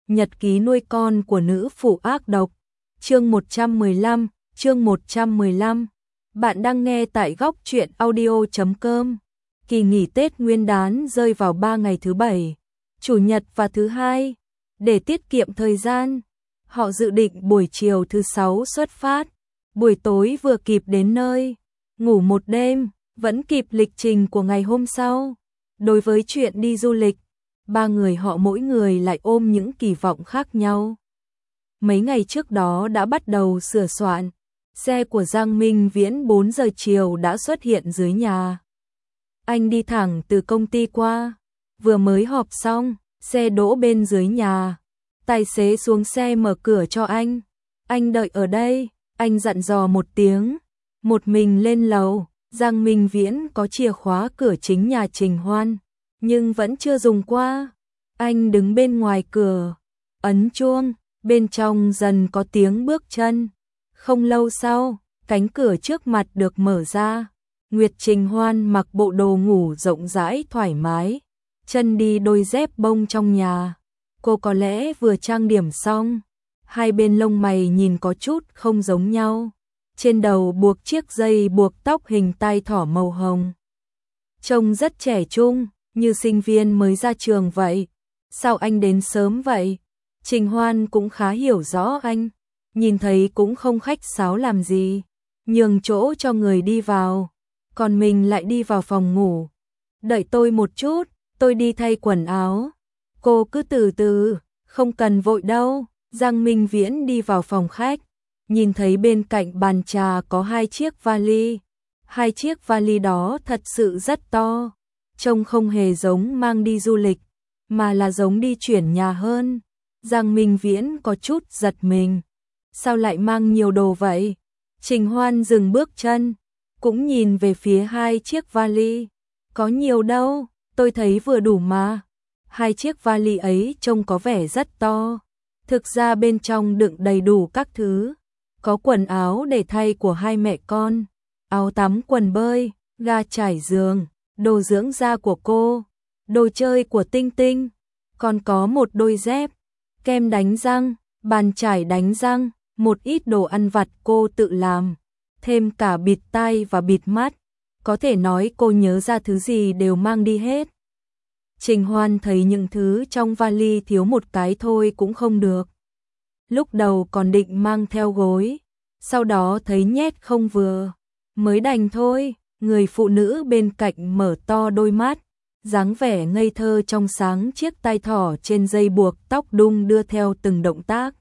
Nhật ký nuôi con của nữ phụ ác độc. Chương 115, chương 115. Bạn đang nghe tại góc truyện audio.com. Kỳ nghỉ Tết Nguyên đán rơi vào 3 ngày thứ Bảy, Chủ nhật và thứ Hai. Để tiết kiệm thời gian, họ dự định buổi chiều thứ Sáu xuất phát, buổi tối vừa kịp đến nơi, ngủ một đêm, vẫn kịp lịch trình của ngày hôm sau. Đối với chuyện đi du lịch, ba người họ mỗi người lại ôm những kỳ vọng khác nhau. Mấy ngày trước đó đã bắt đầu sửa soạn, xe của Giang Minh Viễn 4 giờ chiều đã xuất hiện dưới nhà. Anh đi thẳng từ công ty qua, vừa mới họp xong, xe đỗ bên dưới nhà. Tài xế xuống xe mở cửa cho anh. Anh đợi ở đây, anh dặn dò một tiếng. Một mình lên lầu, Giang Minh Viễn có chìa khóa cửa chính nhà Trình Hoan, nhưng vẫn chưa dùng qua. Anh đứng bên ngoài cửa, ấn chuông, bên trong dần có tiếng bước chân. Không lâu sau, cánh cửa trước mặt được mở ra. Nguyệt Trình Hoan mặc bộ đồ ngủ rộng rãi thoải mái, chân đi đôi dép bông trong nhà. Cô có lẽ vừa trang điểm xong, hai bên lông mày nhìn có chút không giống nhau. Trên đầu buộc chiếc dây buộc tóc hình tai thỏ màu hồng. Trông rất trẻ trung, như sinh viên mới ra trường vậy. Sao anh đến sớm vậy? Trình Hoan cũng khá hiểu rõ anh, nhìn thấy cũng không khách sáo làm gì, nhường chỗ cho người đi vào, còn mình lại đi vào phòng ngủ. Đợi tôi một chút, tôi đi thay quần áo. Cô cứ từ từ, không cần vội đâu. Giang Minh Viễn đi vào phòng khách, nhìn thấy bên cạnh bàn trà có hai chiếc vali. Hai chiếc vali đó thật sự rất to, trông không hề giống mang đi du lịch, mà là giống đi chuyển nhà hơn. Giang Minh Viễn có chút giật mình. Sao lại mang nhiều đồ vậy? Trình Hoan dừng bước chân, cũng nhìn về phía hai chiếc vali. Có nhiều đâu, tôi thấy vừa đủ mà. Hai chiếc vali ấy trông có vẻ rất to. Thực ra bên trong đựng đầy đủ các thứ. Có quần áo để thay của hai mẹ con, áo tắm quần bơi, ga trải giường, đồ dưỡng da của cô, đồ chơi của Tinh Tinh. Còn có một đôi dép, kem đánh răng, bàn chải đánh răng, một ít đồ ăn vặt cô tự làm, thêm cả bịt tai và bịt mắt. Có thể nói cô nhớ ra thứ gì đều mang đi hết. Trình Hoan thấy những thứ trong vali thiếu một cái thôi cũng không được. Lúc đầu còn định mang theo gối, sau đó thấy nhét không vừa, mới đành thôi. Người phụ nữ bên cạnh mở to đôi mắt, dáng vẻ ngây thơ trong sáng, chiếc tai thỏ trên dây buộc tóc đung đưa theo từng động tác,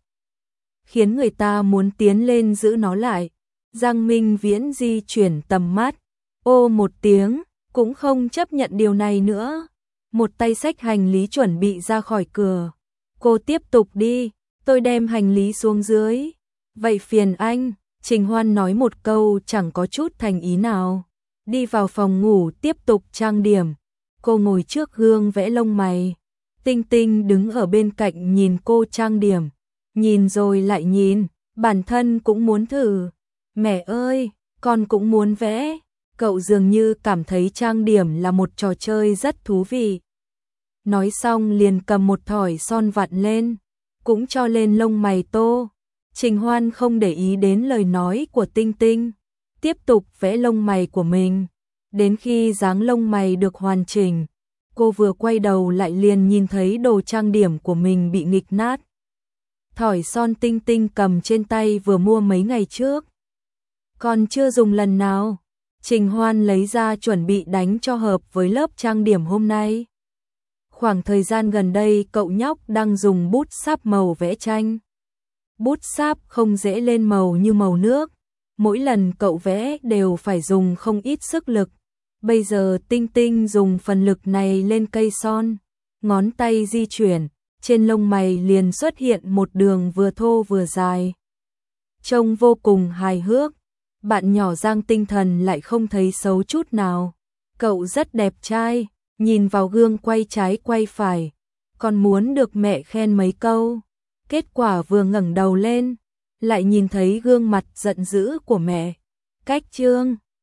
khiến người ta muốn tiến lên giữ nó lại. Giang Minh Viễn di chuyển tầm mắt, ô một tiếng, cũng không chấp nhận điều này nữa. Một tay xách hành lý chuẩn bị ra khỏi cửa. Cô tiếp tục đi, tôi đem hành lý xuống dưới. Vậy phiền anh, Trình Hoan nói một câu chẳng có chút thành ý nào. Đi vào phòng ngủ tiếp tục trang điểm. Cô ngồi trước gương vẽ lông mày. Tinh Tinh đứng ở bên cạnh nhìn cô trang điểm. Nhìn rồi lại nhìn, bản thân cũng muốn thử. Mẹ ơi, con cũng muốn vẽ. Cậu dường như cảm thấy trang điểm là một trò chơi rất thú vị. Nói xong liền cầm một thỏi son vặn lên, cũng cho lên lông mày tô. Trình Hoan không để ý đến lời nói của Tinh Tinh, tiếp tục vẽ lông mày của mình. Đến khi dáng lông mày được hoàn chỉnh, cô vừa quay đầu lại liền nhìn thấy đồ trang điểm của mình bị nghịch nát. Thỏi son Tinh Tinh cầm trên tay vừa mua mấy ngày trước, còn chưa dùng lần nào. Trình Hoan lấy ra chuẩn bị đánh cho hợp với lớp trang điểm hôm nay. Khoảng thời gian gần đây cậu nhóc đang dùng bút sáp màu vẽ tranh. Bút sáp không dễ lên màu như màu nước, mỗi lần cậu vẽ đều phải dùng không ít sức lực. Bây giờ Tinh Tinh dùng phần lực này lên cây son, ngón tay di chuyển, trên lông mày liền xuất hiện một đường vừa thô vừa dài. Trông vô cùng hài hước. Bạn nhỏ Giang Tinh Thần lại không thấy xấu chút nào. Cậu rất đẹp trai, nhìn vào gương quay trái quay phải, còn muốn được mẹ khen mấy câu. Kết quả vừa ngẩng đầu lên, lại nhìn thấy gương mặt giận dữ của mẹ. Cách chương